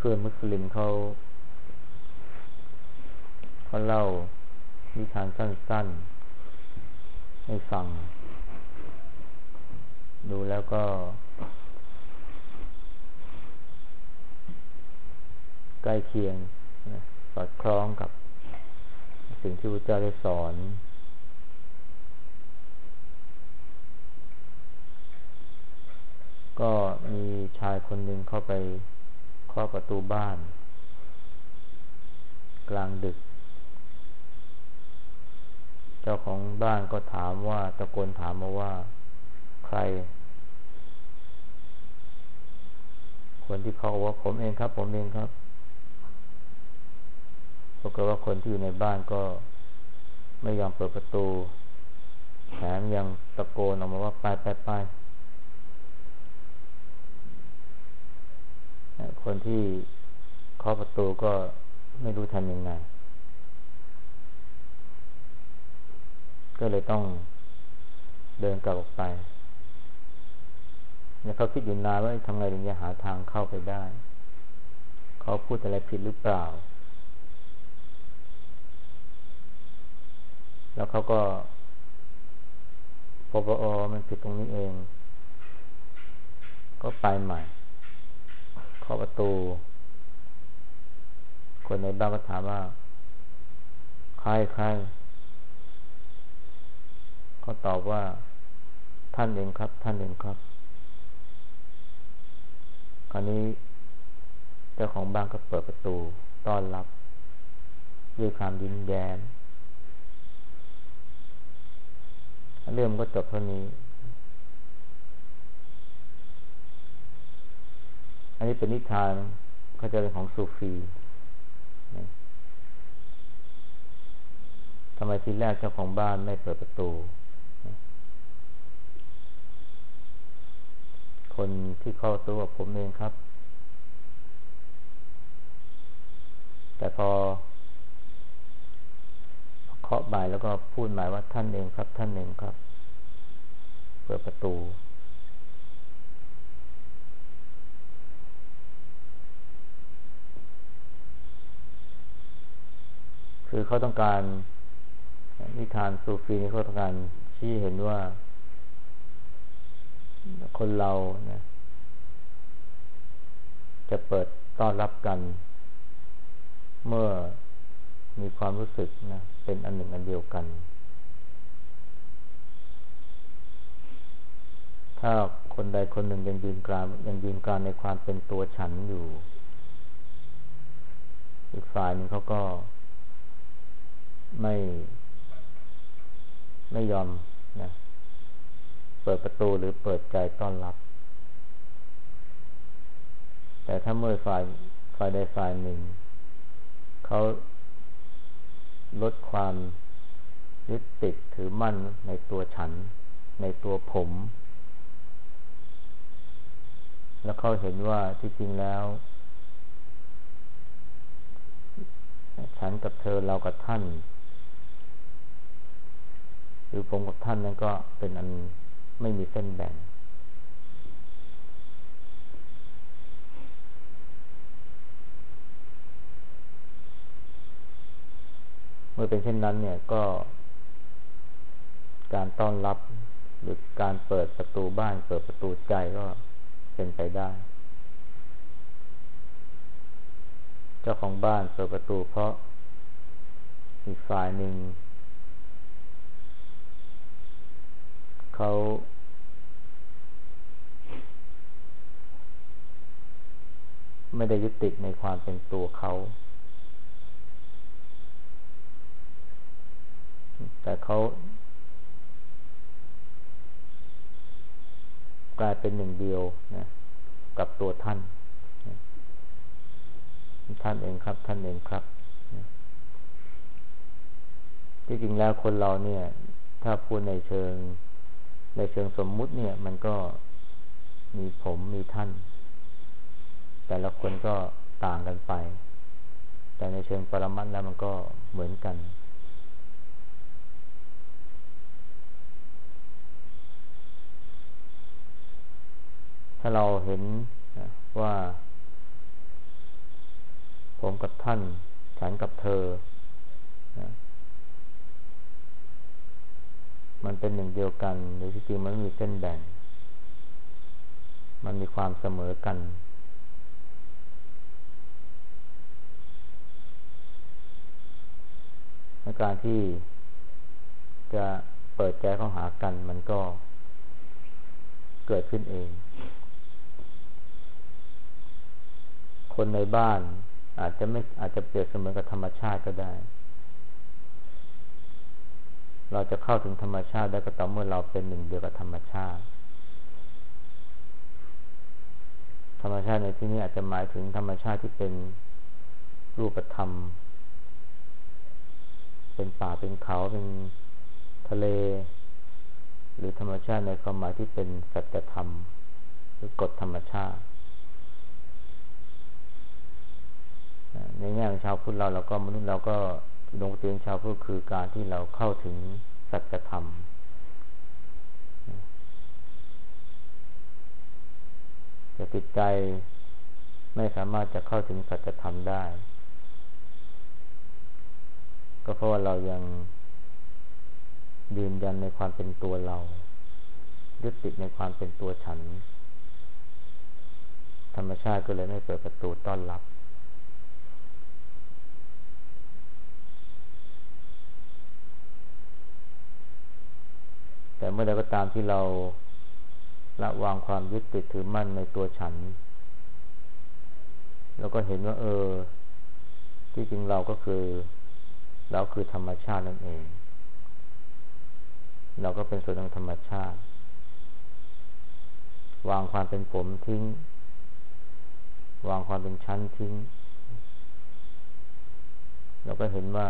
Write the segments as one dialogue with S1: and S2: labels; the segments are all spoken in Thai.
S1: พื่อนมุสลิมเขาเล่านิทานสั้นๆให้ฟังดูแล้วก็ใกล้เคียงสอดคล้องกับสิ่งที่พระเจ้าได้สอนก็มีชายคนหนึ่งเข้าไปเคาะประตูบ้านกลางดึกเจ้าของบ้านก็ถามว่าตะโกนถามมาว่าใครคนที่เขาบอกว่าผมเองครับผมเองครับปรากฏว่าคนที่อยู่ในบ้านก็ไม่ยอมเปิดประตูแถมยังตะโกนออกมาว่าไปคนที่เคาะประตูก็ไม่รู้ทำยังไงก็เลยต้องเดินกลับออกไปเนี่ยเขาคิดอยู่นานว่าทำไงถึงจะหาทางเข้าไปได้เขาพูดอะไรผิดหรือเปล่าแล้วเขาก็พบว่ามันผิดตรงนี้เองก็ไปใหม่เคาะประตูคนในบ้านก็ถามว่าใครเขาตอบว่าท่านเองครับท่านเองครับคราวนี้เจ้าของบ้านก็เปิดประตูต้อนรับด้วยความยิ้มแย้มเรื่องก็จบเท่านี้อันนี้เป็นนิทานเขาจะเป็นของซูฟีทำไมทีแรกเจ้าของบ้านไม่เปิดประตูคนที่เข้าตัวผมเองครับแต่พอเคาะบ่ายแล้วก็พูดหมายว่าท่านเองครับท่านเองครับเปิดประตูคือเขาต้องการนิทานซูฟีนี่เขาต้องการชี้เห็นว่าคนเรานะจะเปิดต้อนรับกันเมื่อมีความรู้สึกนะเป็นอันหนึ่งอันเดียวกันถ้าคนใดคนหนึ่งยังยืนกรานในความเป็นตัวฉันอยู่อีกฝ่ายหนึ่งเขาก็ไม่ยอมนะเปิดประตูหรือเปิดใจต้อนรับแต่ถ้าเมื่อฝ่ายใดฝ่ายหนึ่งเขาลดความยึดติดถือมั่นในตัวฉันในตัวผมแล้วเขาเห็นว่าที่จริงแล้วฉันกับเธอเรากับท่านหรือผมกับท่านนั้นก็เป็นอันไม่มีเส้นแบ่งเมื่อเป็นเช่นนั้นเนี่ยก็การต้อนรับหรือการเปิดประตูบ้านเปิดประตูใจก็เป็นไปได้เจ้าของบ้านเปิดประตูเพราะอีกฝ่ายหนึ่งเขาไม่ได้ยึดติดในความเป็นตัวเขาแต่เขากลายเป็นหนึ่งเดียวนะกับตัวท่านท่านเองครับท่านเองครับที่จริงแล้วคนเราเนี่ยถ้าพูดในเชิงสมมุติเนี่ยมันก็มีผมมีท่านแต่ละคนก็ต่างกันไปแต่ในเชิงปรมัตถ์แล้วมันก็เหมือนกันถ้าเราเห็นว่าผมกับท่านฉันกับเธอนะมันเป็นหนึ่งเดียวกันโดยที่จริงมันไม่มีเส้นแบ่งมันมีความเสมอกันในการที่จะเปิดใจเข้าหากันมันก็เกิดขึ้นเองคนในบ้านอาจจะเปรียบเสมือนกับธรรมชาติก็ได้เราจะเข้าถึงธรรมชาติได้ก็ต่อเมื่อเราเป็นหนึ่งเดียวกับธรรมชาติธรรมชาติในที่นี้อาจจะหมายถึงธรรมชาติที่เป็นรูปธรรมเป็นป่าเป็นเขาเป็นทะเลหรือธรรมชาติในความหมายที่เป็นสัจธรรมหรือกฎธรรมชาติในแง่ของชาวพุทธเราก็มนุษย์เราก็ดวงเตียงชาวพุทธคือการที่เราเข้าถึงสัจธรรมแต่จิตใจไม่สามารถจะเข้าถึงสัจธรรมได้ก็เพราะว่าเรายังยืนยันในความเป็นตัวเรายึดติดในความเป็นตัวฉันธรรมชาติก็เลยไม่เปิดประตูต้อนรับแต่เมื่อใดก็ตามที่เราละวางความยึดติดถือมั่นในตัวฉันแล้วก็เห็นว่าที่จริงเราคือธรรมชาตินั่นเองเราก็เป็นส่วนของธรรมชาติวางความเป็นผมทิ้งวางความเป็นชั้นทิ้งเราก็เห็นว่า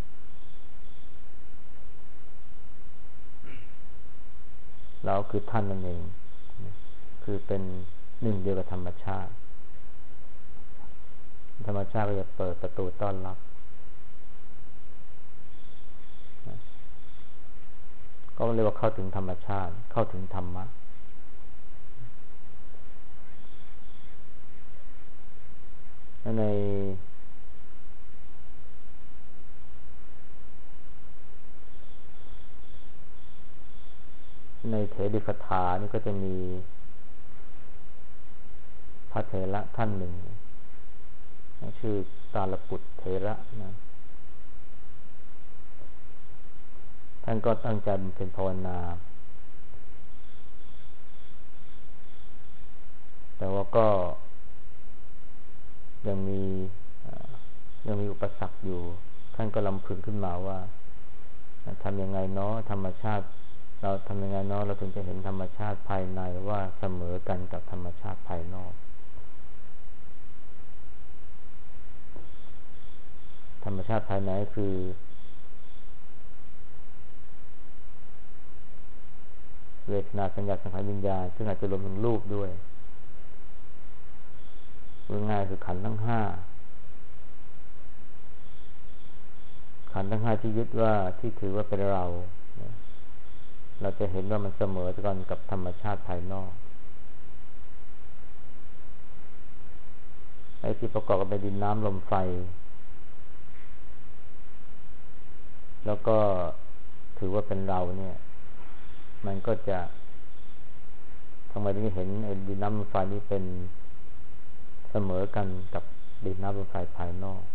S1: เราคือท่านนั่นเองคือเป็นหนึ่งเดียวกับธรรมชาติธรรมชาติก็จะเปิดประตูต้อนรับก็เรียกว่าเข้าถึงธรรมชาติเข้าถึงธรรมะในเถริคถานี่ก็จะมีพระเถระท่านหนึ่งชื่อตาลปุตเถระนะท่านก็ตั้งใจเป็นภาวนาแต่ว่าก็ยังมีอุปสรรคอยู่ท่านก็รำพึงขึ้นมาว่าทำยังไงเนาะธรรมชาติเราทำยังไงเนาะเราถึงจะเห็นธรรมชาติภายในว่าเสมอกันกับธรรมชาติภายนอกธรรมชาติภายในคือเวทนาสัญญาสังขารวิญญาณซึ่งอาจจะรวมถึงรูปด้วยง่ายๆคือขันธ์ทั้งห้าขันธ์ทั้งห้าที่ยึดว่าที่ถือว่าเป็นเราจะเห็นว่ามันเสมอกันกับธรรมชาติภายนอกไอ้ที่ประกอบกับดินน้ำลมไฟแล้วก็ถือว่าเป็นเราเนี่ยมันก็จะทำไมถึงเห็นไอ้ดินน้ำลมไฟนี้เป็นเสมอกันกับดินน้ำลมไฟภายนอก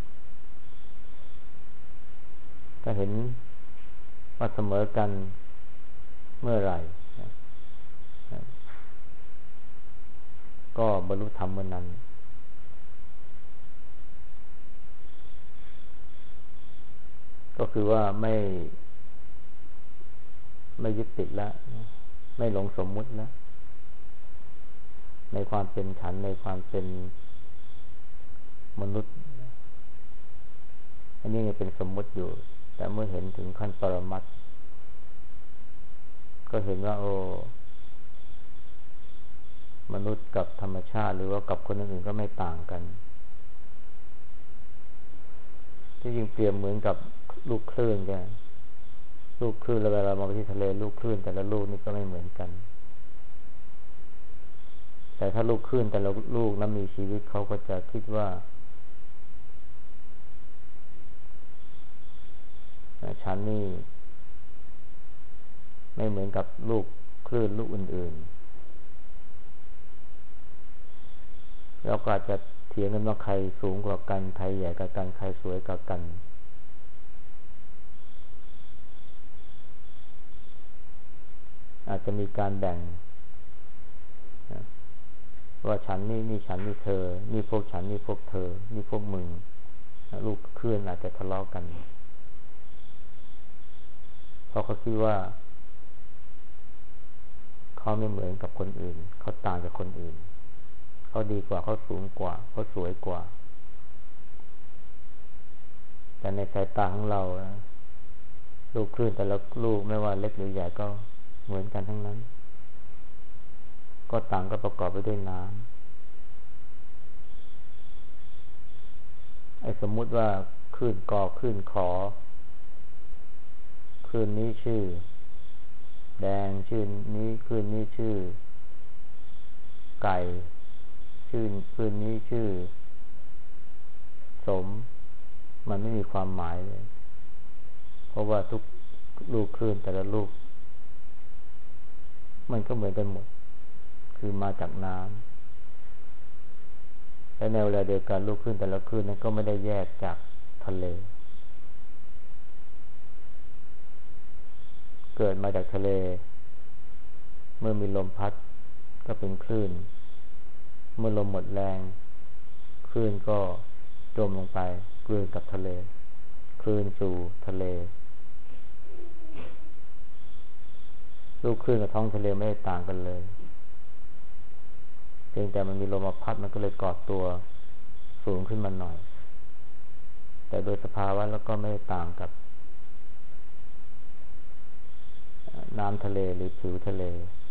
S1: ถ้าเห็นว่าเสมอกันเมื่อไหร่ก็บรรลุธรรมเมื่อนั้นก็คือว่าไม่ยึดติดแล้วไม่หลงสมมุติแล้วในความเป็นฉันในความเป็นมนุษย์อันนี้ยังเป็นสมมุติอยู่แต่เมื่อเห็นถึงขั้นปรมัตถ์ก็เห็นว่า มนุษย์กับธรรมชาติหรือว่ากับคนอื่นๆก็ไม่ต่างกันที่จริงเปรียบเหมือนกับลูกคลื่นกันลูกคลื่นแล้วเวลามองไปที่ทะเลลูกคลื่นแต่ละลูกนี่ก็ไม่เหมือนกันแต่ถ้าลูกคลื่นแต่ละลูกนั้นมีชีวิตเขาก็จะคิดว่าฉันนี่ไม่เหมือนกับลูกคลื่นลูกอื่นๆแล้วก็อาจจะเถียงกันว่าใครสูงกว่ากันใครใหญ่กว่ากันใครสวยกว่ากันอาจจะมีการแบ่งว่าฉันนี่ฉันนี่เธอนี่พวกฉันนี่พวกเธอนี่พวกมึงลูกคลื่นอาจจะทะเลาะกันเพราะเขาคิดว่าเขาไม่เหมือนกับคนอื่นเขาต่างจากคนอื่นเขาดีกว่าเขาสูงกว่าเขาสวยกว่าแต่ในสายตาของเราลูกคลื่นแต่ละลูกไม่ว่าเล็กหรือใหญ่ก็เหมือนกันทั้งนั้นก็ต่างก็ประกอบไปด้วยน้ำไอ้สมมุติว่าคลื่นกอคลื่นขอคลื่นนี้ชื่อแดงชื่อนี้คลื่นนี้ชื่อไก่คลื่นนี้ชื่อสมมันไม่มีความหมายเลยเพราะว่าทุกลูกคลื่นแต่ละลูกมันก็เหมือนกันหมดคือมาจากน้ำและในเวลาเดียวกันลูกคลื่นแต่ละคลื่นนั้นก็ไม่ได้แยกจากทะเลเกิดมาจากทะเลเมื่อมีลมพัดก็เป็นคลื่นเมื่อลมหมดแรงคลื่นก็จมลงไปกลืนกับทะเลคลื่นสู่ทะเลลูกคลื่นกับท้องทะเลไม่ได้ต่างกันเลยเพียงแต่มันมีลมพัดมันก็เลยกอดตัวสูงขึ้นมาหน่อยแต่โดยสภาวะแล้วก็ไม่ได้ต่างกับน้ำทะเลหรือผิวทะเล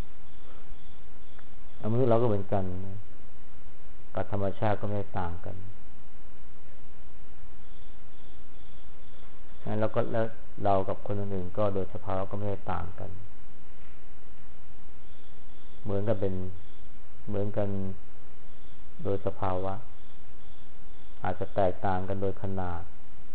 S1: มนุษย์เราก็เหมือนกันกับธรรมชาติก็ไม่ได้ต่างกันแล้วก็แล้วเรากับคนอื่นๆก็โดยสภาวะก็ไม่ได้ต่างกันเหมือนกันโดยสภาวะอาจจะแตกต่างกันโดยขนาด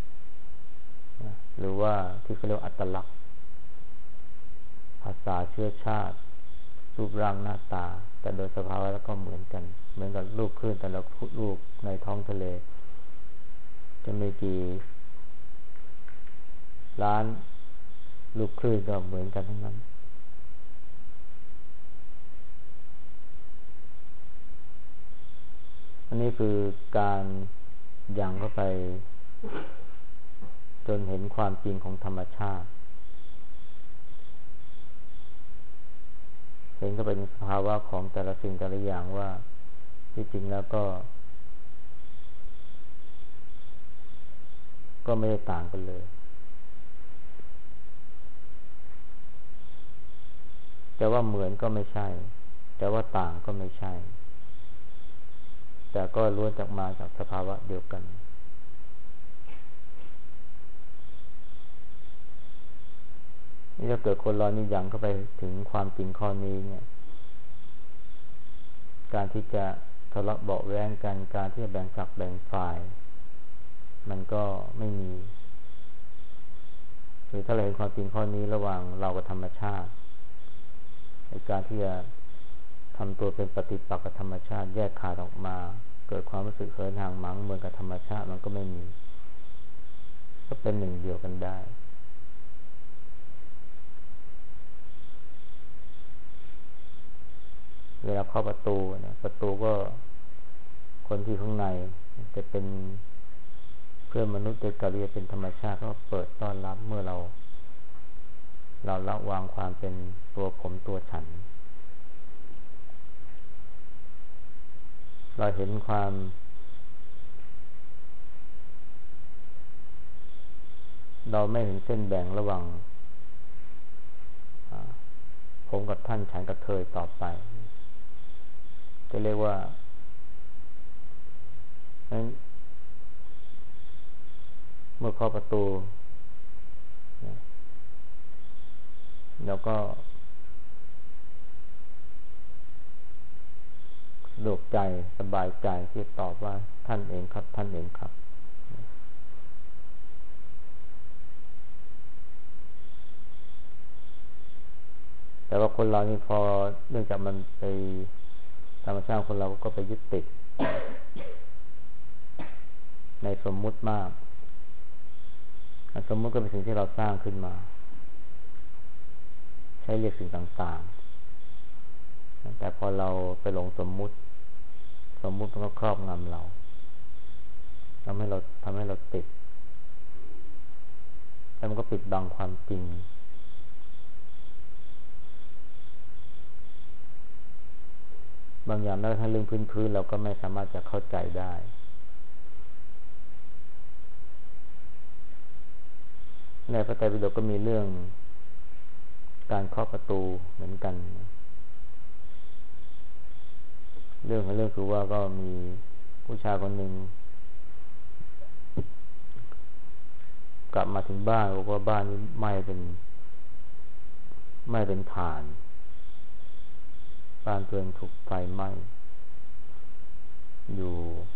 S1: หรือว่าที่เขาเรียกอัตลักษณ์ภาษาเชื้อชาติรูปร่างหน้าตาแต่โดยสภาวะแล้วก็เหมือนกันเหมือนกับลูกคลื่นแต่ละลูกในท้องทะเลจะมีกี่ล้านลูกคลื่นก็เหมือนกันทั้งนั้นอันนี้คือการยังเข้าไปจนเห็นความจริงของธรรมชาติเห็นเข้าไปในสภาวะของแต่ละสิ่งแต่ละอย่างว่าที่จริงแล้วก็ไม่ได้ต่างกันเลยแต่ว่าเหมือนก็ไม่ใช่แต่ว่าต่างก็ไม่ใช่แต่ก็ล้วนมาจากสภาวะเดียวกันนี่ถ้าเกิดคนเรานี่ยังเข้าไปถึงความจริงข้อนี้เนี่ยการที่จะทะเลาะเบาะแว้งกันการที่จะแบ่งฝักแบ่งฝ่ายมันก็ไม่มีหรือถ้าเราเห็นความจริงข้อนี้ระหว่างเรากับธรรมชาติในการที่จะทำตัวเป็นปฏิปักษ์กับธรรมชาติแยกขาดออกมาเกิดความรู้สึกเหินห่างหมางเหมือนกับธรรมชาติมันก็ไม่มีก็เป็นหนึ่งเดียวกันได้เวลาเข้าประตูเนี่ยประตูก็คนที่ข้างในจะเป็นเพื่อนมนุษย์เดกาเรียเป็นธรรมชาติก็เปิดต้อนรับเมื่อเราละวางความเป็นตัวผมตัวฉันเราเห็นความเราไม่เห็นเส้นแบ่งระหว่างผมกับท่านฉันกับเธอต่อไปจะเรียกว่านั้นเมื่อเข้าประตูเราก็สะดวกใจสบายใจที่ตอบว่าท่านเองครับท่านเองครับแต่ว่าคนเรานี่พอเนื่องจากมันไปธรรมชาติคนเราก็ไปยึดติดในสมมุติมากสมมุติก็เป็นสิ่งที่เราสร้างขึ้นมาใช้เรียกสิ่งต่างๆแต่พอเราไปหลงสมมุติมันก็ครอบงำเราทำให้เราติดแล้วมันก็ปิดบังความจริงบางอย่างแม้กระทั่งเรื่องพื้นๆเราก็ไม่สามารถจะเข้าใจได้ในพระไตรปิฎกก็มีเรื่องการเคาะประตูเหมือนกันเรื่องคือว่าก็มีผู้ชายคนหนึ่งกลับมาถึงบ้านบอกว่าบ้านนี้ไหม้เป็นถ่านบ้านตัวเองถูกไฟไหม้อยู่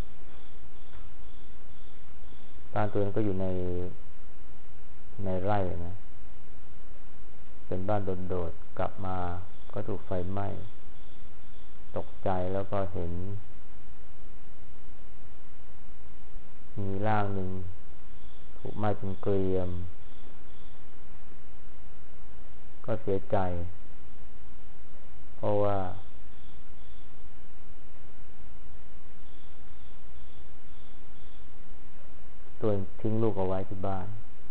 S1: บ้านตัวเองก็อยู่ในไร่นะเป็นบ้านโดดๆกลับมาก็ถูกไฟไหม้ตกใจแล้วก็เห็นมีร่างหนึ่งถูกไหม้เป็นเกรียมก็เสียใจเพราะว่าตัวทิ้งลูกเอาไว้ที่บ้าน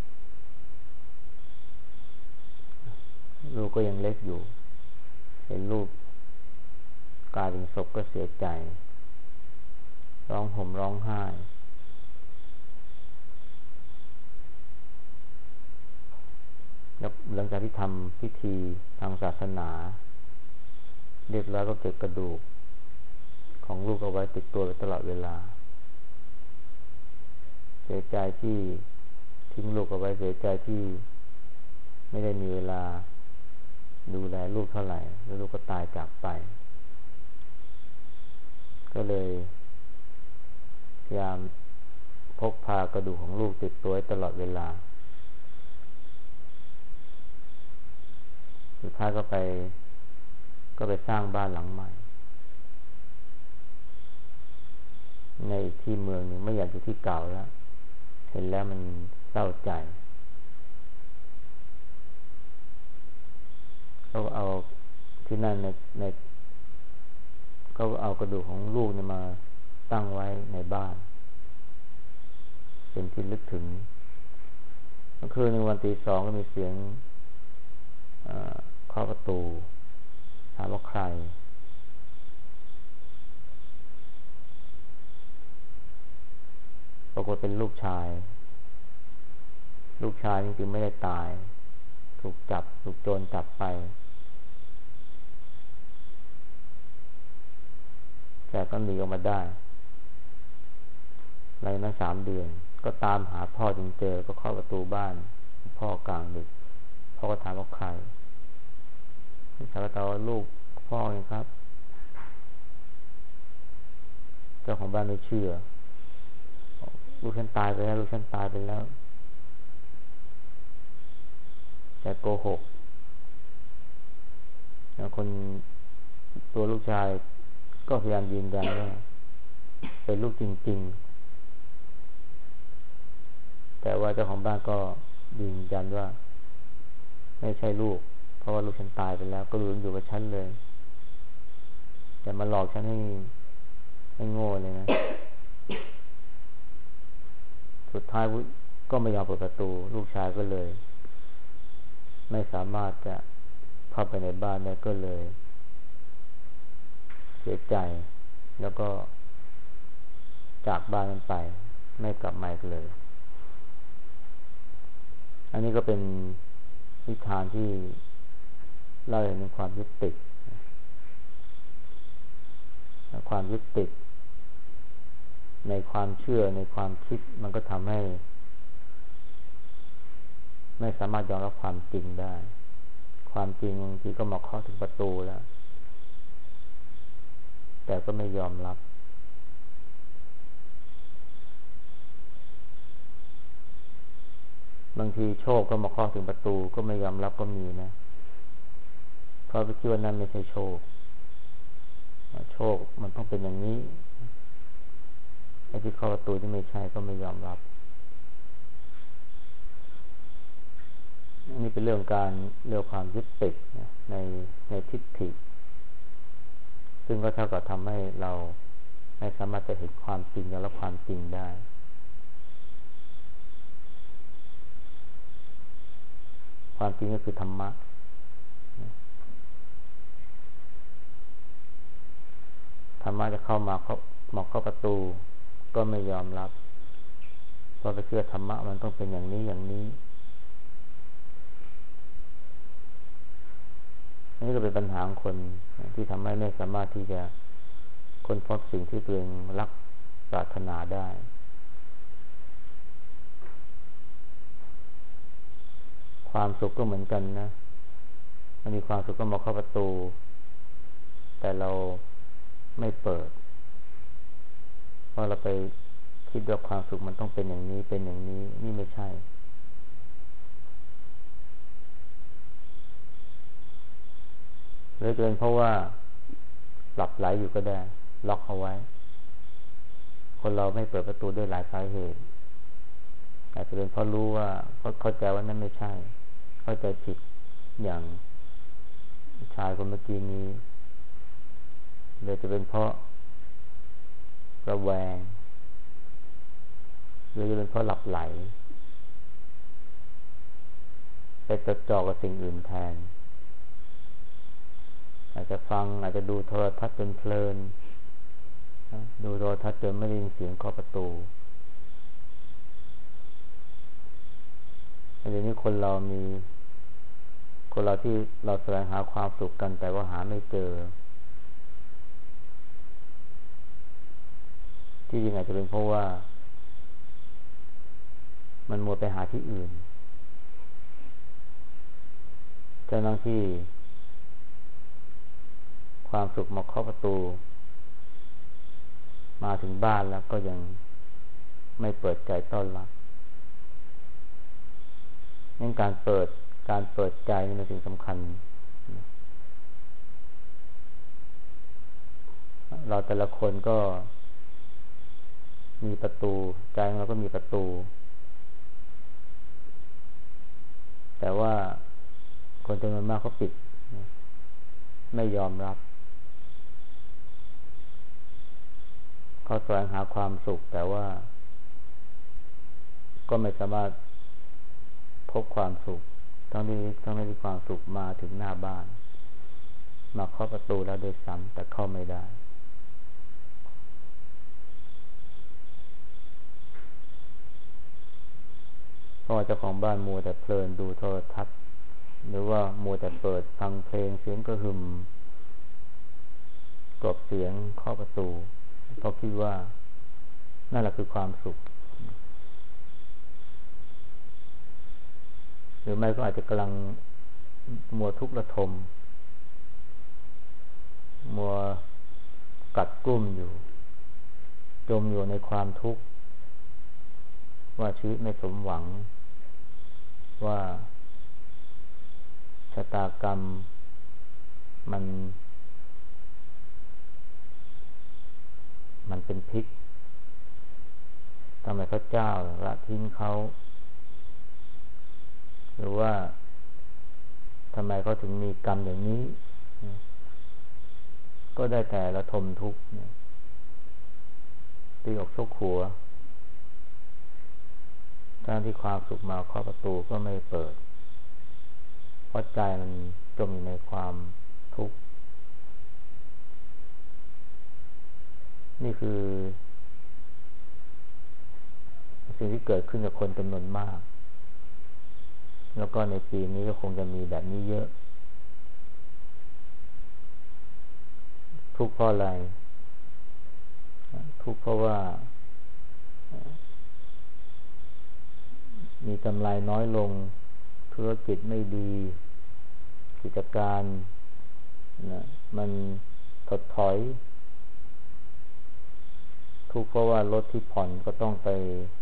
S1: ลูกก็ยังเล็กอยู่เห็นลูกกลายเป็นศพก็เสียใจร้องห่มร้องไห้แล้วหลังจากที่ทำพิธีทางศาสนาเรียบร้อยก็เก็บกระดูกของลูกเอาไว้ติดตัวไว้ตลอดเวลาเสียใจที่ทิ้งลูกเอาไว้เสียใจที่ไม่ได้มีเวลาดูแลลูกเท่าไหร่แล้วลูกก็ตายจากไปก็เลยพยายามพกพากระดูกของลูกติดตัวตลอดเวลาสุดท้ายก็ไปสร้างบ้านหลังใหม่ในที่เมืองหนึ่งไม่อยากอยู่ที่เก่าแล้วเห็นแล้วมันเศร้าใจเขาเอาที่นั่นในเขาเอากระดูกของลูกเนี่ยมาตั้งไว้ในบ้านเป็นที่ลึกถึงเมื่อคืนในวันตี 2ก็มีเสียงเคาะประตูถามว่าใครปรากฏเป็นลูกชายจริงๆไม่ได้ตายถูกโจรจับไปแต่ก็หนีออกมาได้หลังนั้น3 เดือนก็ตามหาพ่อจนเจอก็เคาะประตูบ้านพ่อกลางดึกพ่อก็ถามว่าใครถามว่าลูกพ่อเองครับเจ้าของบ้านไม่เชื่อลูกฉันตายไปแล้วแต่โกหกคนตัวลูกชายก็พยายามยืนยันว่าเป็นลูกจริงๆแต่ว่าเจ้าของบ้านก็ยืนยันว่าไม่ใช่ลูกเพราะว่าลูกฉันตายไปแล้วก็รู้อยู่กับฉันเลยแต่มาหลอกฉันให้โง่เลยนะสุดท้ายก็ไม่ยอมเปิดประตูลูกชายก็เลยไม่สามารถจะเข้าไปในบ้านได้ก็เลยเสียใจแล้วก็จากบ้านนั้นไปไม่กลับมาอีกเลยอันนี้ก็เป็นนิทานที่เล่าถึงความยึดติดในความเชื่อในความคิดมันก็ทำให้ไม่สามารถยอมรับความจริงได้ความจริงบางทีก็มาเคาะถึงประตูแล้วแต่ก็ไม่ยอมรับบางทีโชคก็มาเคาะถึงประตูก็ไม่ยอมรับก็มีนะราะไปคิดว่านั่นไม่ใช่โชคโชคมันต้องเป็นอย่างนี้ไอ้ที่เข้าประตูที่ไม่ใช่ก็ไม่ยอมรับอันนี้เป็นเรื่องความยึดติดในทิฏฐิซึ่งก็เท่ากับทำให้เราไม่สามารถจะเห็นความจริงและความจริงได้ความจริงก็คือธรรมะธรรมะจะเข้ามาเข้าประตูก็ไม่ยอมรับเพราะไปเชื่อธรรมะมันต้องเป็นอย่างนี้อย่างนี้นี่ก็เป็นปัญหาของคนที่ทำให้ไม่สามารถที่จะค้นพบสิ่งที่ตัวเองรักปรารถนาได้ความสุขก็เหมือนกันนะมันมีความสุขก็มาเข้าประตูแต่เราไม่เปิดเพราะเราไปคิดว่าความสุขมันต้องเป็นอย่างนี้เป็นอย่างนี้นี่ไม่ใช่หรือเป็นเพราะว่าหลับไหลอยู่ก็ได้ล็อกเอาไว้คนเราไม่เปิดประตูด้วยหลายสาเหตุอาจจะเป็นเพราะรู้ว่าเข้าใจว่านั่นไม่ใช่เข้าใจผิดอย่างชายคนเมื่อกี้นี้หรือจะเป็นเพราะระแวงหรือจะเป็นเพราะหลับไหลไปจดจ่อกับสิ่งอื่นแทนอาจจะฟังอาจจะดูโทรทัศน์จนเพลินดูโทรทัศน์จนไม่ได้ยินเสียงเคาะประตูอันนี้คนเราที่เราแสวงหาความสุขกันแต่ว่าหาไม่เจอที่จริงอาจจะเป็นเพราะว่ามันมัวไปหาที่อื่นทั้งที่ความสุขมาเคาะประตูมาถึงบ้านแล้วก็ยังไม่เปิดใจต้อนรับงั้นการเปิดใจนี่เป็นสิ่งสำคัญเราแต่ละคนก็มีประตูใจของเราก็มีประตูแต่ว่าคนจำนวนมากเขาปิดไม่ยอมรับเขาแสวงหาความสุขแต่ว่าก็ไม่สามารถพบความสุขทั้งที่ความสุขมาถึงหน้าบ้านมาเคาะประตูแล้วโดยซ้ำแต่เข้าไม่ได้เพราะว่าเจ้าของบ้านมัวแต่เพลินดูโทรทัศน์หรือว่ามัวแต่เปิดฟังเพลงเสียงกระหึ่มกลบเสียงเคาะประตูเพราะคิดว่านั่นแหละคือความสุขหรือไม่ก็อาจจะกำลังมัวทุกข์ระทมมัวกัดกลุ้มอยู่จมอยู่ในความทุกข์ว่าชีวิตไม่สมหวังว่าชะตากรรมมันเป็นพิษทำไมพระเจ้าละทิ้งเขาหรือว่าทำไมเขาถึงมีกรรมอย่างนี้ก็ได้แต่ละทมทุกข์ตีอกชกหัวทั้งที่ความสุขมาเคาะประตูก็ไม่เปิดเพราะใจมันจมอยู่ในความทุกข์นี่คือสิ่งที่เกิดขึ้นกับคนจำนวนมากแล้วก็ในปีนี้ก็คงจะมีแบบนี้เยอะทุกข์เพราะอะไรทุกข์เพราะว่ามีกำไรน้อยลงธุรกิจไม่ดีกิจการมันถดถอยทุกข์เพราะว่ารถที่ผ่อนก็ต้องไป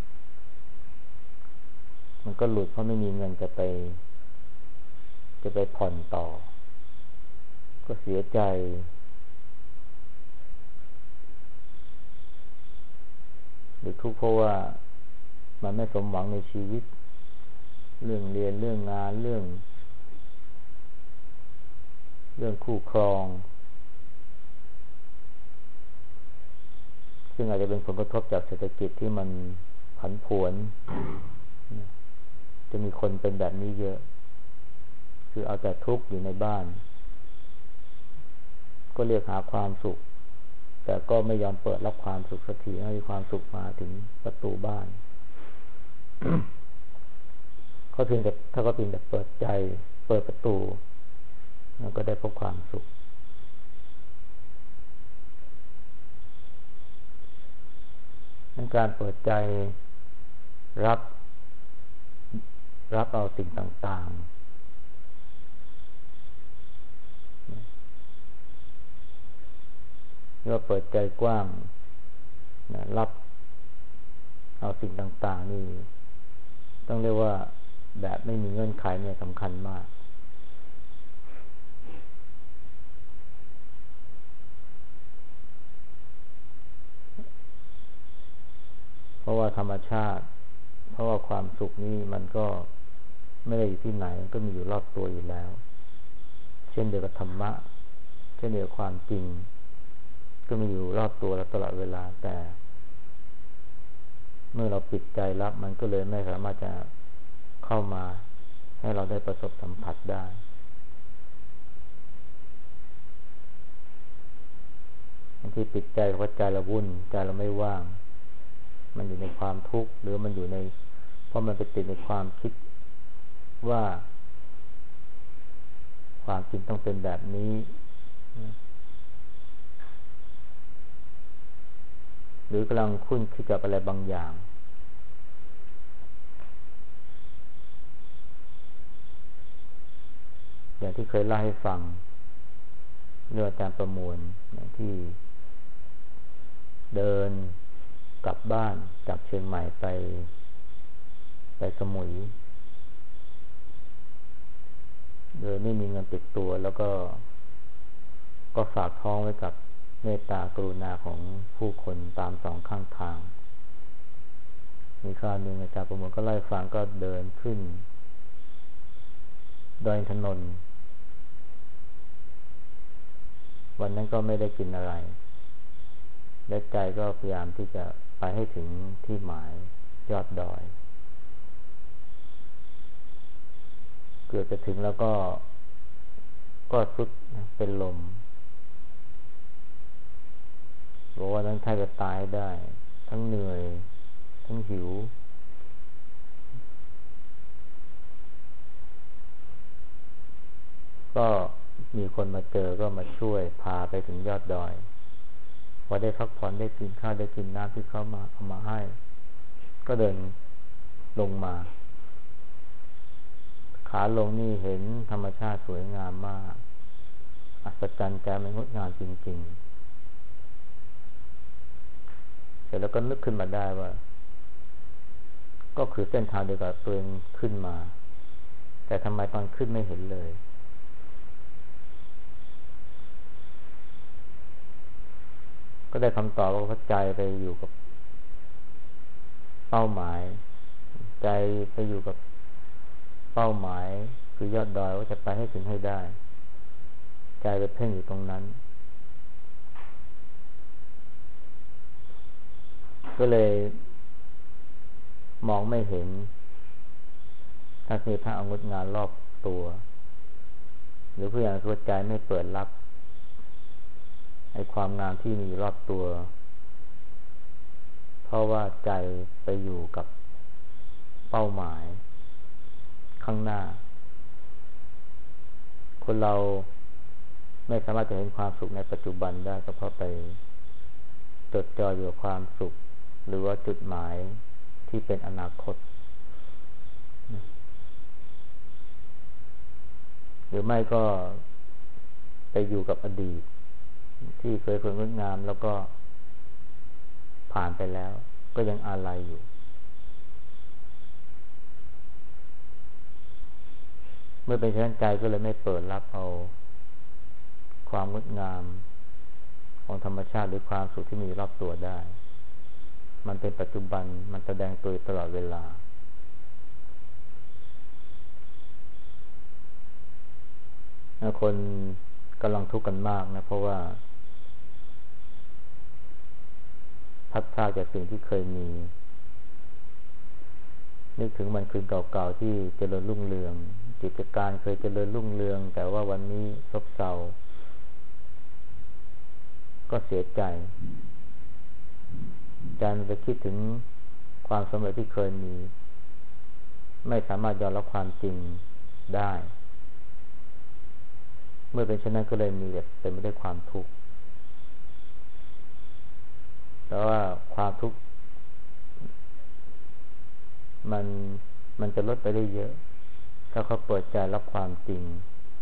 S1: มันก็หลุดเพราะไม่มีเงินจะไปผ่อนต่อก็เสียใจหรือทุกข์เพราะว่ามันไม่สมหวังในชีวิตเรื่องเรียนเรื่องงานเรื่องคู่ครองซึ่งอาจจะเป็นผลกระทบจากเศรษฐกิจที่มันผันผวนจะมีคนเป็นแบบนี้เยอะคือเอาแต่ทุกข์อยู่ในบ้านก็เรียกหาความสุขแต่ก็ไม่ยอมเปิดรับความสุขสักทีให้ความสุขมาถึงประตูบ้าน เขาเพียงแต่ถ้าเขาเพียงแต่เปิดใจเปิดประตูแล้วก็ได้พบความสุขในการเปิดใจรับเอาสิ่งต่างๆเรียกว่าเปิดใจกว้างรับเอาสิ่งต่างๆนี่ต้องเรียกว่าแบบไม่มีเงื่อนไขเนี่ยสำคัญมากเพราะว่าธรรมชาติเพราะว่าความสุขนี้มันก็ไม่ได้อยู่ที่ไหนก็มีอยู่รอบตัวอยู่แล้วเช่นเดียวกับธรรมะเช่นเดียวกับความจริงก็มีอยู่รอบตัวเราตลอดเวลาแต่เมื่อเราปิดใจรับมันก็เลยไม่สามารถจะเข้ามาให้เราได้ประสบสัมผัสได้บางทีปิดใจเพราะใจเราวุ่นใจเราไม่ว่างมันอยู่ในความทุกข์หรือมันอยู่ในเพราะมันไปติดในความคิดว่าความจริงต้องเป็นแบบนี้หรือกำลังคุ้นคิดกับอะไรบางอย่างอย่างที่เคยเล่าให้ฟังเรื่องอาจารย์ประมวลที่เดินกลับบ้านจากเชียงใหม่ไปสมุยโดยไม่มีเงินติดตัวแล้วก็ฝากท้องไว้กับเมตตากรุณาของผู้คนตามสองข้างทางมีคราวหนึ่งอาจารย์ประมวลก็ไล่ฟังก็เดินขึ้นดอยถนนวันนั้นก็ไม่ได้กินอะไรและใจก็พยายามที่จะไปให้ถึงที่หมายยอดดอยเกือบจะถึงแล้วก็ทรุดเป็นลมบอกว่านั้นถ้าจะตายได้ทั้งเหนื่อยทั้งหิวก็มีคนมาเจอก็มาช่วยพาไปถึงยอดดอยพอได้พักผ่อนได้กินข้าวได้กินน้ำที่เขามาเอามาให้ก็เดินลงมาขาลงนี่เห็นธรรมชาติสวยงามมากอัศจรรย์ใจมันงดงามจริงๆเสร็จแล้วก็นึกขึ้นมาได้ว่าก็คือเส้นทางเดียวกับตัวเองขึ้นมาแต่ทำไมตอนขึ้นไม่เห็นเลยก็ได้คำตอบว่าใจไปอยู่กับเป้าหมายใจไปอยู่กับเป้าหมายคือยอดดอยว่าจะไปให้ถึงให้ได้ใจไปเพ่งอยู่ตรงนั้นก็เลยมองไม่เห็นทัศนียภาพงดงามรอบตัวหรือเพื่ออย่างตัวใจไม่เปิดรับไอ้ความงามที่มีรอบตัวเพราะว่าใจไปอยู่กับเป้าหมายข้างหน้าคนเราไม่สามารถจะเห็นความสุขในปัจจุบันได้ก็เพราะไปจดจ่ออยู่กับความสุขหรือว่าจุดหมายที่เป็นอนาคตหรือไม่ก็ไปอยู่กับอดีตที่เคยงดงามแล้วก็ผ่านไปแล้วก็ยังอาลัยอยู่เมื่อเป็นเช่นนั้นใจก็เลยไม่เปิดรับเอาความงดงามของธรรมชาติหรือความสุขที่มีรอบตัวได้มันเป็นปัจจุบันมันแสดงตัวตลอดเวลาคนกำลังทุกข์กันมากนะเพราะว่าพัดพลาดจากสิ่งที่เคยมีนึกถึงมันคืนเก่าๆที่เจริญรุ่งเรืองกิจการเคยเจริญรุ่งเรืองแต่ว่าวันนี้ซบเซาก็เสียใจการไปคิดถึงความสำเร็จที่เคยมีไม่สามารถยอมรับความจริงได้เมื่อเป็นเช่นนั้นก็เลยมีแต่เต็มไปด้วยความทุกข์แต่ว่าความทุกข์มันจะลดไปได้เยอะถ้าเขาเปิดใจรับความจริง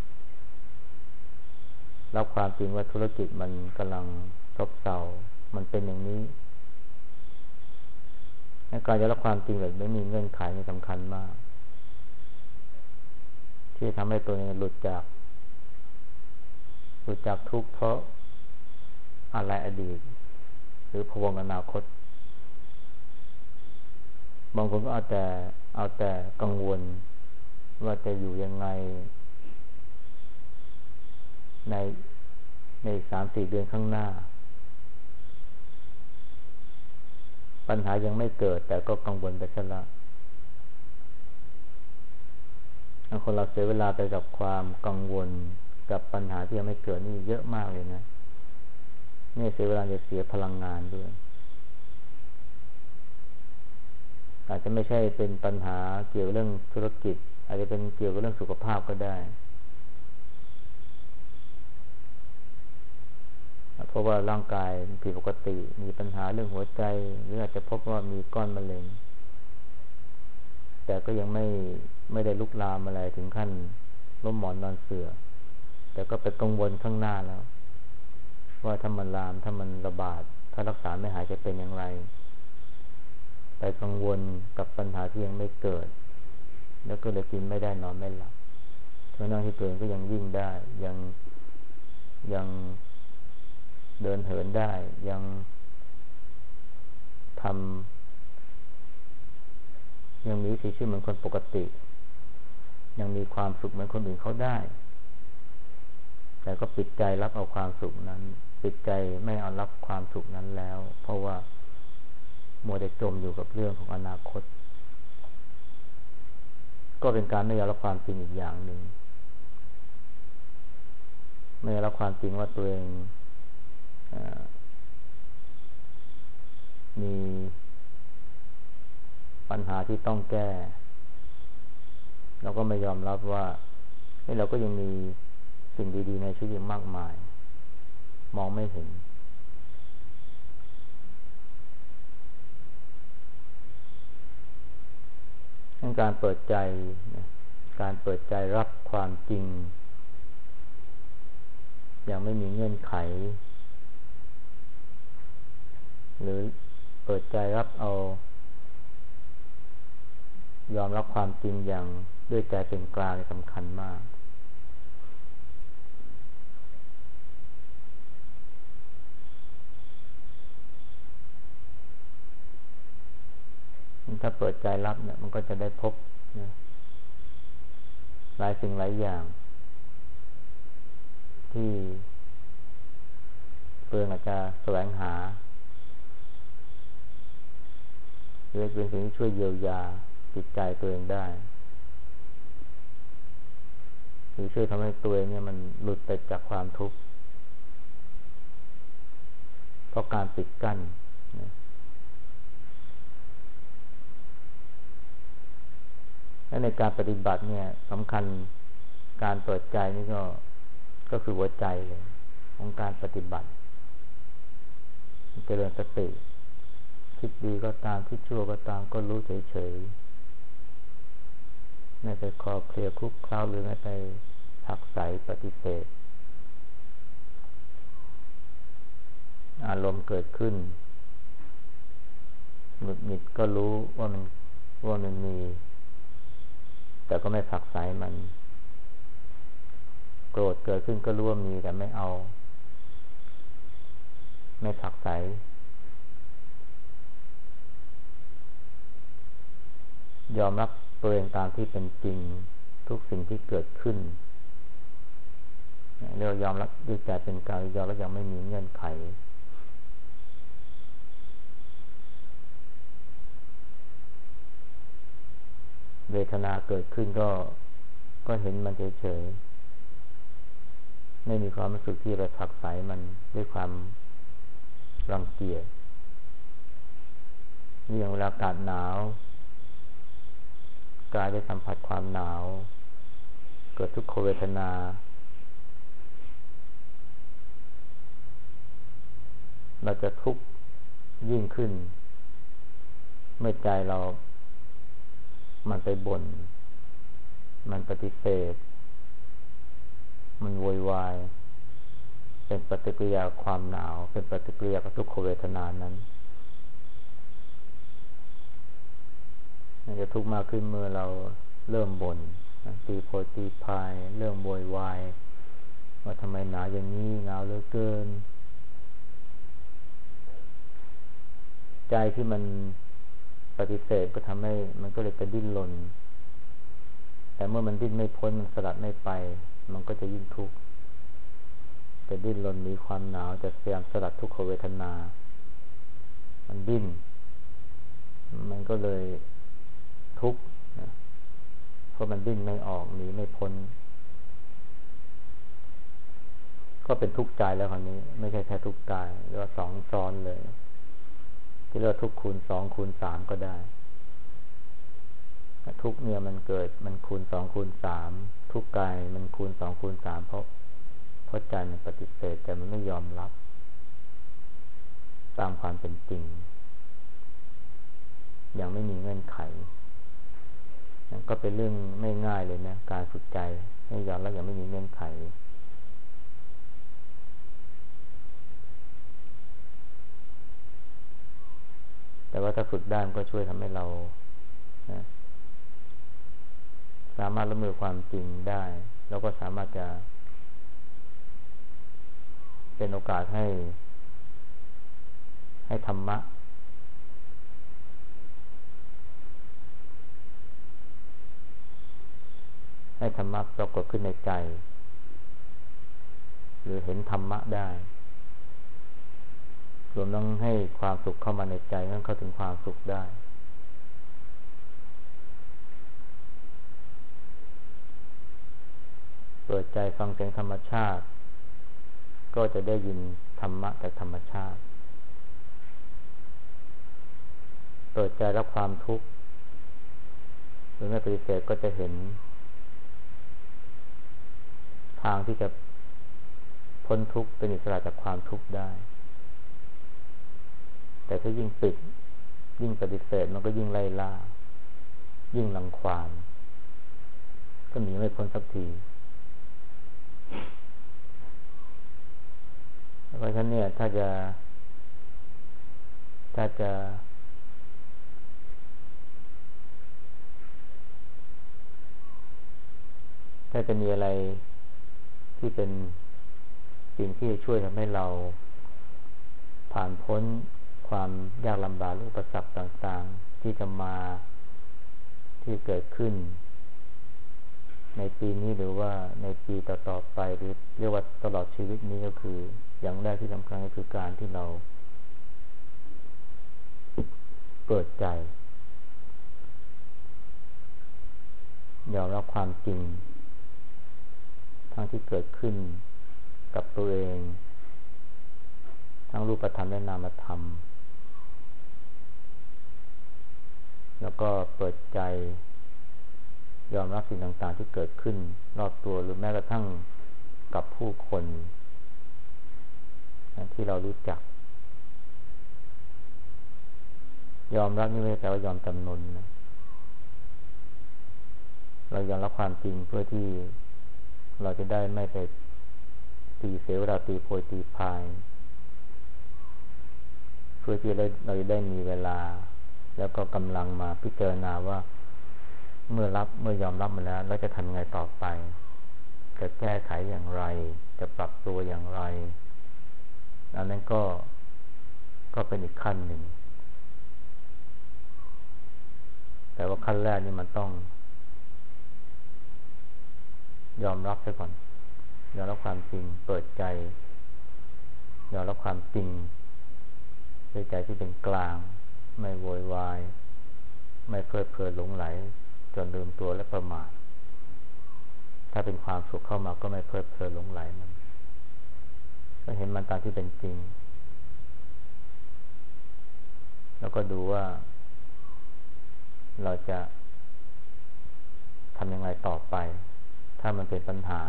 S1: ว่าธุรกิจมันกำลังซบเซามันเป็นอย่างนี้การจะรับความจริงแบบไม่มีเงื่อนไขนี่สำคัญมากที่ทำให้ตัวเองหลุดจากทุกข์เพราะอะไรอดีตหรือพวงอนาคตบางคนก็เอาแต่กังวลว่าจะอยู่ยังไงใน 3-4 เดือนข้างหน้าปัญหายังไม่เกิดแต่ก็กังวลไปซะละคนเราเสียเวลาไปกับความกังวลกับปัญหาที่ยังไม่เกิดนี่เยอะมากเลยนะนี่เสียเวลาจะเสียพลังงานด้วยอาจจะไม่ใช่เป็นปัญหาเกี่ยวกับเรื่องธุรกิจอาจจะเป็นเกี่ยวกับเรื่องสุขภาพก็ได้เพราะว่าร่างกายผิดปกติมีปัญหาเรื่องหัวใจหรืออาจจะพบว่ามีก้อนมะเร็งแต่ก็ยังไม่ได้ลุกลามอะไรถึงขั้นล้มหมอนนอนเสื่อแต่ก็ไปกังวลข้างหน้าแล้วว่าถ้ามันลามถ้ามันระบาดถ้ารักษาไม่หายจะเป็นอย่างไรไปกังวลกับปัญหาที่ยังไม่เกิดแล้วก็เลยกินไม่ได้นอนไม่หลับทั้งที่ตัวเองก็ยังวิ่งได้ยังเดินเหินได้ยังมีวิถีชีวิตเหมือนคนปกติยังมีความสุขเหมือนคนอื่นเขาได้แต่ก็ปิดใจรับเอาความสุขนั้นปิดใจไม่เอารับความสุขนั้นแล้วเพราะว่ามัวแต่จมอยู่กับเรื่องของอนาคตก็เป็นการไม่ยอมรับความจริงอีกอย่างหนึ่งไม่ยอมรับความจริงว่าตัวเองมีปัญหาที่ต้องแก้เราก็ไม่ยอมรับว่าเราก็ยังมีสิ่งดีๆในชีวิตมากมายมองไม่เห็นการเปิดใจรับความจริงอย่างไม่มีเงื่อนไขหรือเปิดใจรับเอายอมรับความจริงอย่างด้วยใจเป็นกลางสำคัญมากถ้าเปิดใจรับเนี่ยมันก็จะได้พบนะหลายสิ่งหลายอย่างที่เพื่อนอาจจะแสวงหาหรือเป็นสิ่งที่ช่วยเยียวยาจิตใจตัวเองได้หรือช่วยทำให้ตัวเองเนี่ยมันหลุดไปจากความทุกข์เพราะการปิดกั้นนะและในการปฏิบัติเนี่ยสำคัญการเปิดใจนี่ก็คือหัวใจเลยของการปฏิบัติเจริญสติคิดดีก็ตามคิดชั่วก็ตามก็รู้เฉยๆไม่ไปคลอเคลียร์คลุกเคล้าหรือไม่ไปผลักไสปฏิเสธอารมณ์เกิดขึ้นหงุดหงิดก็รู้ว่ามันมีแต่ก็ไม่ผลักไสมันโกรธเกิดขึ้นก็รู้ว่ามีแต่ไม่เอาไม่ผลักไสยอมรับตัวเองตามที่เป็นจริงทุกสิ่งที่เกิดขึ้นเรียกยอมรับด้วยใจเป็นกลางยอมรับอย่างไม่มีเงื่อนไขเวทนาเกิดขึ้นก็เห็นมันเฉยๆไม่มีความรู้สึกที่ไปผลักไสมันด้วยความรังเกียจอย่างเวลาอากาศหนาวกายได้สัมผัสความหนาวเกิดทุกขเวทนาเราจะทุกข์ยิ่งขึ้นเมื่อใจเรามันไปบ่นมันปฏิเสธมันโวยวายเป็นปฏิกิริยาความหนาวเป็นปฏิกิริยากับทุกขเวทนานั้นจะทุกข์มากขึ้นเมื่อเราเริ่มบ่นตีโพยตีพายเริ่มโวยวายว่าทำไมหนาวอย่างนี้หนาวเหลือเกินใจที่มันปฏิเสธก็ทำให้มันก็เลยไปดิ้นรนแต่เมื่อมันดิ้นไม่พ้นมันสลัดไม่ไปมันก็จะยิ่งทุกข์จะดิ้นรนหนีความหนาวจะพยายามสลัดทุกขเวทนามันดิ้นมันก็เลยทุกข์นะเพราะมันดิ้นไม่ออกหนีไม่พ้นก็เป็นทุกข์ใจแล้วคราวนี้ไม่ใช่แค่ทุกข์กายเรียกว่าสองซ้อนเลยที่เรียกว่าทุกข์คูณสองคูณสามก็ได้ทุกข์เนี่ยมันเกิดมันคูณสองคูณสามทุกข์กายมันคูณสองคูณสามเพราะใจมันปฏิเสธแต่มันไม่ยอมรับตามความเป็นจริงอย่างไม่มีเงื่อนไขก็เป็นเรื่องไม่ง่ายเลยนะการฝึกใจให้ยอมรับอย่างไม่มีเงื่อนไขแต่ว่าถ้าฝึกได้มันก็ช่วยทำให้เรานะสามารถละเมิดความจริงได้แล้วก็สามารถจะเป็นโอกาสให้ธรรมะปรากฏขึ้นในใจหรือเห็นธรรมะได้รวมทั้งให้ความสุขเข้ามาในใจนั่นเข้าถึงความสุขได้เปิดใจฟังเสียงธรรมชาติก็จะได้ยินธรรมะจากธรรมชาติเปิดใจรับความทุกข์หรือไม่ปฏิเสธก็จะเห็นทางที่จะพ้นทุกข์เป็นอิสระจากความทุกข์ได้แต่ถ้ายิ่งปิดยิ่งปฏิเสธมันก็ยิ่งไล่ล่ายิ่งรังควานก็หนีไม่พ้นสักทีเพราะฉะนั้นเนี่ยถ้าจะมีอะไรที่เป็นสิ่งที่จะช่วยทำให้เราผ่านพ้นความยากลำบากหรืออุปสรรคต่างๆที่จะมาที่เกิดขึ้นในปีนี้หรือว่าในปีต่อๆไปหรือเรียกว่าตลอดชีวิตนี้ก็คืออย่างแรกที่สำคัญก็คือการที่เราเปิดใจยอมรับความจริงทั้งที่เกิดขึ้นกับตัวเองทั้งรูปธรรมและนามธรรมแล้วก็เปิดใจยอมรับสิ่งต่างๆที่เกิดขึ้นรอบตัวหรือแม้กระทั่งกับผู้คนที่เรารู้จักยอมรับนี่ไม่ใช่แปลว่ายอมจำนนนะเรายอมรับความจริงเพื่อที่เราจะได้ไม่ไปตีเสียเวลาตีโพยตีพายเพื่อที่เราจะได้มีเวลาแล้วก็กำลังมาพิจารณาว่าเมื่อยอมรับมาแล้วเราจะทำไงต่อไปจะแก้ไขอย่างไรจะปรับตัวอย่างไรอันนั้นก็เป็นอีกขั้นหนึ่งแต่ว่าขั้นแรกนี่มันต้องยอมรับซะก่อนยอมรับความจริงเปิดใจยอมรับความจริงด้วยใจที่เป็นกลางไม่โวยวายไม่เพลิดเพลินหลงไหลจนลืมตัวและประมาทถ้าเป็นความสุขเข้ามาก็ไม่เพลิดเพลินหลงไหลมันก็เห็นมันตามที่เป็นจริงแล้วก็ดูว่าเราจะทำยังไงต่อไปถ้ามันเป็นปัญหา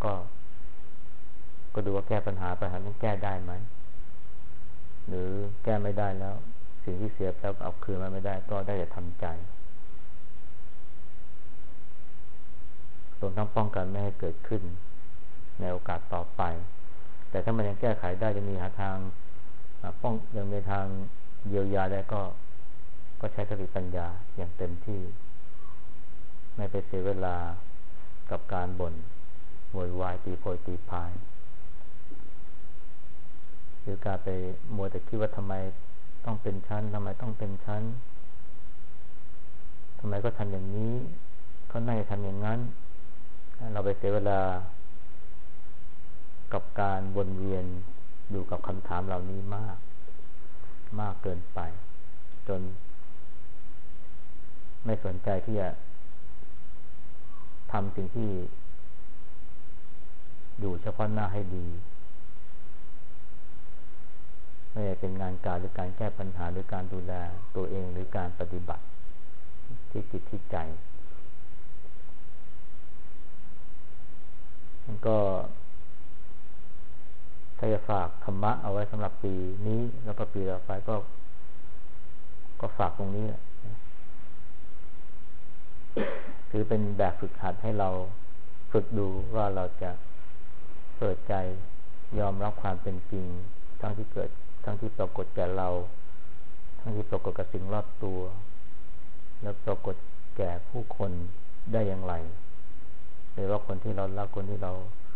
S1: ก็ดูว่าแก้ปัญหานั้นแก้ได้ไหมหรือแก้ไม่ได้แล้วสิ่งที่เสียแล้วเอาคืนมาไม่ได้ก็ได้แต่ทำใจรวมทั้งป้องกันไม่ให้เกิดขึ้นในโอกาสต่อไปแต่ถ้ามันยังแก้ไขได้จะมีหาทางยังมีทางเยียวยาได้ก็ใช้สติปัญญาอย่างเต็มที่ไม่ไปเสียเวลากับการบ่นโวยวายตีโพยตีพายหรือการไปมัวแต่คิดว่าทำไมต้องเป็นชั้นทำไมต้องเป็นชั้นทำไมก็ทำอย่างนี้ก็น่าจะทำอย่างนั้นเราไปเสียเวลากับการวนเวียนอยู่กับคำถามเหล่านี้มากเกินไปจนไม่สนใจที่จะทำสิ่งที่อยู่เฉพาะหน้าให้ดีไม่ว่าเป็นงานการหรือการแก้ปัญหาหรือการดูแลตัวเองหรือการปฏิบัติที่จิตที่ใจมันก็ถ้าจะฝากธรรมะเอาไว้สำหรับปีนี้แล้วก็ปีต่อไปก็ฝากตรงนี้ถือเป็นแบบฝึกหัดให้เราฝึกดูว่าเราจะเปิดใจยอมรับความเป็นจริงทั้งที่เกิดทั้งที่ปรากฏแก่เราทั้งที่ปรากฏกับสิ่งรอบตัวแล้วปรากฏแก่ผู้คนได้อย่างไรหรือว่าคนที่เรารักคนที่เรา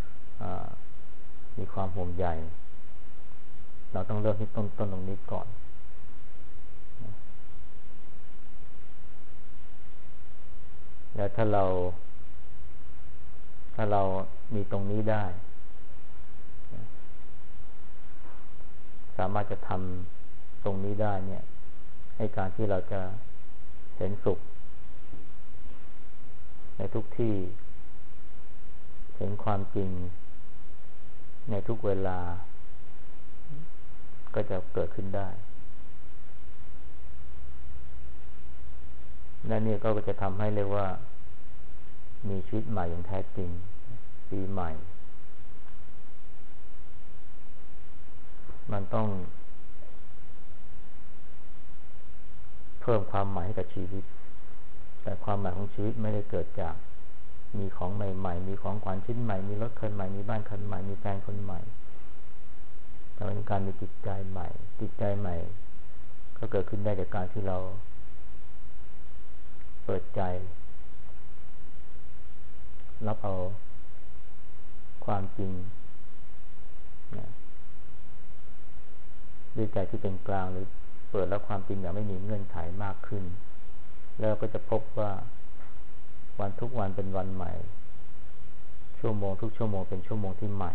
S1: มีความห่วงใยเราต้องเริ่มที่ต้นตรงนี้ก่อนแล้วถ้าเรามีตรงนี้ได้สามารถจะทำตรงนี้ได้เนี่ยให้การที่เราจะเห็นสุขในทุกที่เห็นความจริงในทุกเวลาก็จะเกิดขึ้นได้และนี่ก็จะทำให้เรียกว่ามีชีวิตใหม่อย่างแท้จริงปีใหม่มันต้องเพิ่มความหมายให้กับชีวิตแต่ความหมายของชีวิตไม่ได้เกิดจากมีของใหม่ๆมีของขวัญชิ้นใหม่มีรถคันใหม่มีบ้านคันใหม่มีแฟนคนใหม่แต่เป็นการมีจิตใจใหม่จิตใจใหม่ก็เกิดขึ้นได้จากการที่เราเปิดใจรับเอาความจริงด้วยใจที่เป็นกลางหรือเปิดรับความจริงอย่างไม่มีเงื่อนไขมากขึ้นแล้วก็จะพบว่าวันทุกวันเป็นวันใหม่ชั่วโมงทุกชั่วโมงเป็นชั่วโมงที่ใหม่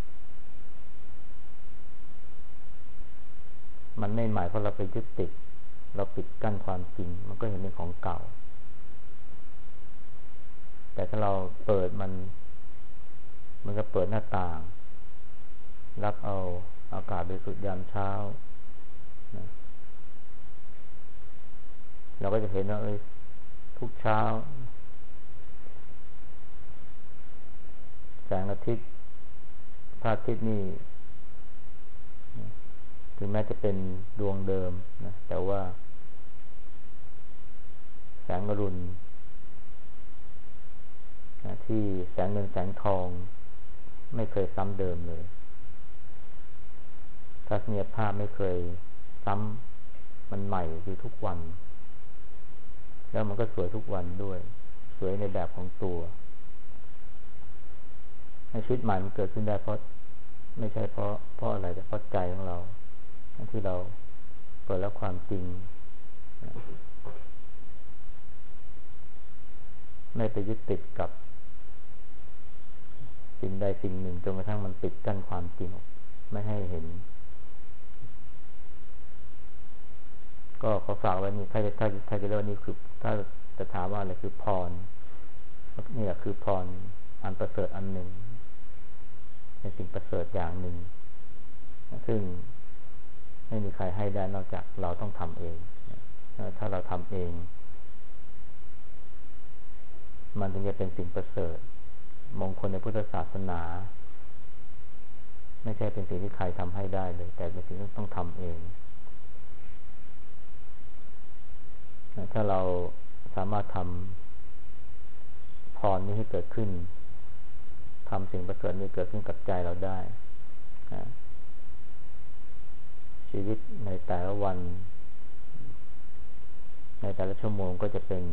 S1: มันไม่ใหม่เพราะเราไปยึดติดเราปิดกั้นความจริงมันก็เห็นเป็นของเก่าแต่ถ้าเราเปิดมันก็เปิดหน้าต่างรับเอาอากาศบริสุทธิ์ยามเช้านะเราก็จะเห็นว่าทุกเช้าแสงอาทิตย์พระอาทิตย์นี่ถึงแม้จะเป็นดวงเดิมนะแต่ว่าแสงอรุณที่แสงเงินแสงทองไม่เคยซ้ำเดิมเลยทัศนียภาพไม่เคยซ้ำมันใหม่อยู่ทุกวันแล้วมันก็สวยทุกวันด้วยสวยในแบบของตัวชีวิตใหม่มันเกิดขึ้นได้เพราะไม่ใช่เพราะอะไรแต่เพราะใจของเราที่เราเปิดรับความจริงไม่ไปยึดติดกับสิ่งใดสิ่งหนึ่งจนกระทั่งมันปิดกั้นความจริงไม่ให้เห็นก็ขอฝากไว้นี่ถ้าจะเรียกว่านี่คือถ้าจะถามว่าอะไรคือพรนี่แหละคือพรอันประเสริฐอันหนึ่งเป็นสิ่งประเสริฐอย่างหนึ่งซึ่งไม่มีใครให้ได้นอกจากเราต้องทำเองถ้าเราทำเองมันถึงจะเป็นสิ่งประเสริฐมงคลในพุทธศาสนาไม่ใช่เป็นสิ่งที่ใครทำให้ได้เลยแต่เป็นสิ่งที่ต้องทำเองถ้าเราสามารถทำพรนี้ให้เกิดขึ้นทำสิ่งประเสริฐนี้เกิดขึ้นกับใจเราได้ชีวิตในแต่ละวันในแต่ละชั่วโมงก็จะเป็น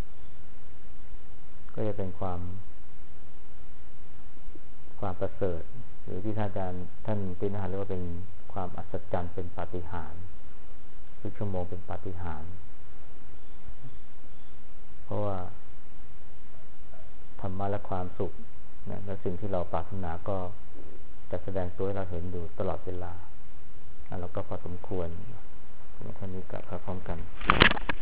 S1: ความประเสริฐหรือที่ท่านติณหาเรียกว่าเป็นความอัศจรรย์เป็นปาฏิหาริย์ทุกชั่วโมงเป็นปาฏิหาริย์เพราะว่าธรรมะและความสุขและสิ่งที่เราปรารถนาก็จะแสดงตัวให้เราเห็นอยู่ตลอดเวลาเราก็พอสมควรท่านนี้กับพร้อมกัน